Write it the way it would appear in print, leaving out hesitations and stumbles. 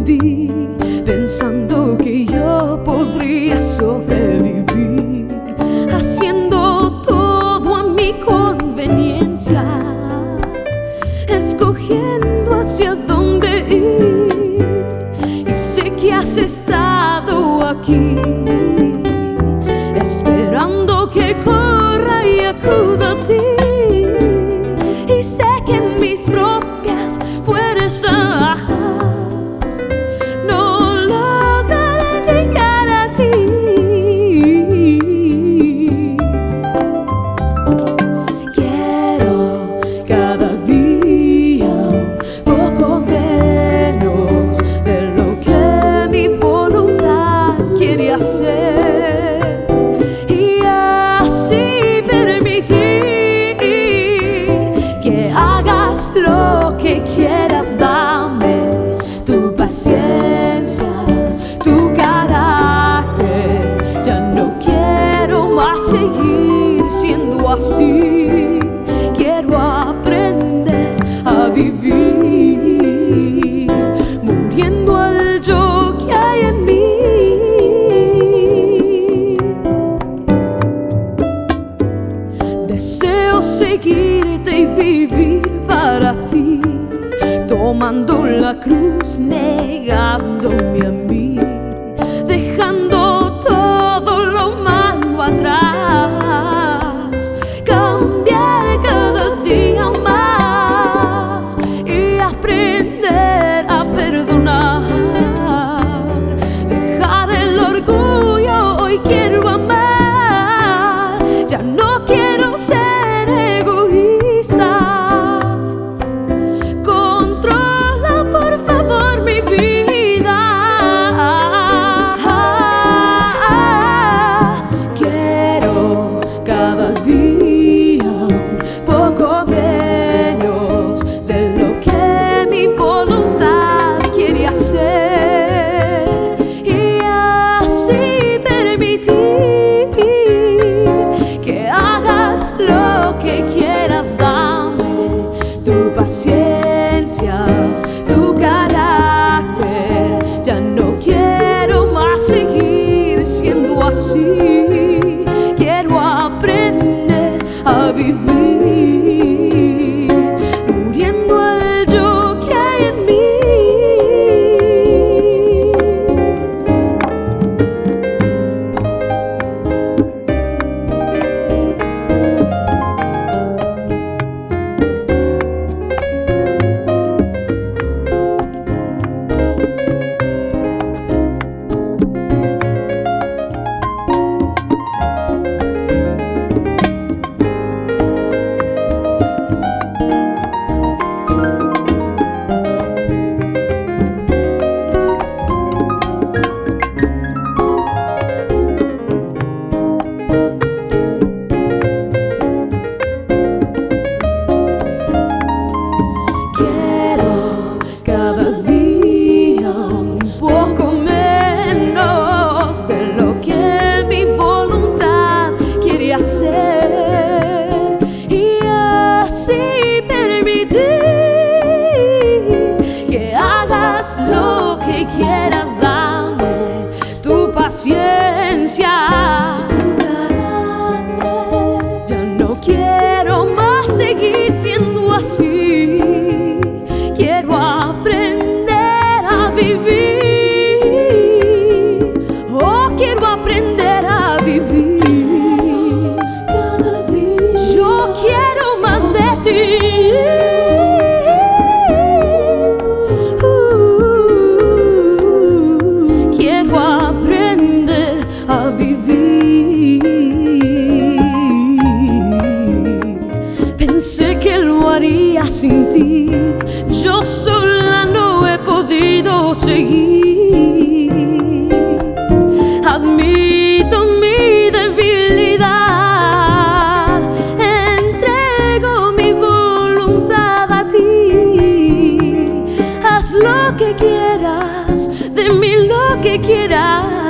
confundí, pensando que yo podría sobrevivir, haciendo todo a mi conveniencia, escogiendo hacia dónde ir. Y sé que has estado aquí, esperando que corra y acuda a ti. Y sé que en mis propias fuerzas no lograré llegar a ti. Quiero cada día un poco menos de lo que mi voluntad quiere hacer, y así permitir que hagas lo que quieras. Dame tu paciencia, tu carácter. Ya no quiero más seguir siendo así. Quiero aprender a vivir, muriendo al yo que hay en mí. Deseo seguirte y vivir para ti, tomando la cruz, negándome a mí, dejando todo lo malo atrás, cambiar cada día más y aprender a perdonar, dejar el orgullo. Hoy quiero amar, ya no quiero ser egoísta. Tu paciencia, tu carácter. Ya no quiero más seguir siendo así. Quiero aprender a vivir, muriendo al yo que hay en mí. Lo que quieras, dame tu paciencia, tu carácter. Ya no quiero más seguir siendo así. Quiero aprender a vivir. Oh, quiero aprender a vivir. Cada día yo quiero más de ti. Pensé que lo haría sin ti, yo sola no he podido seguir. Admito mi debilidad, entrego mi voluntad a ti. Haz lo que quieras, de mí lo que quieras.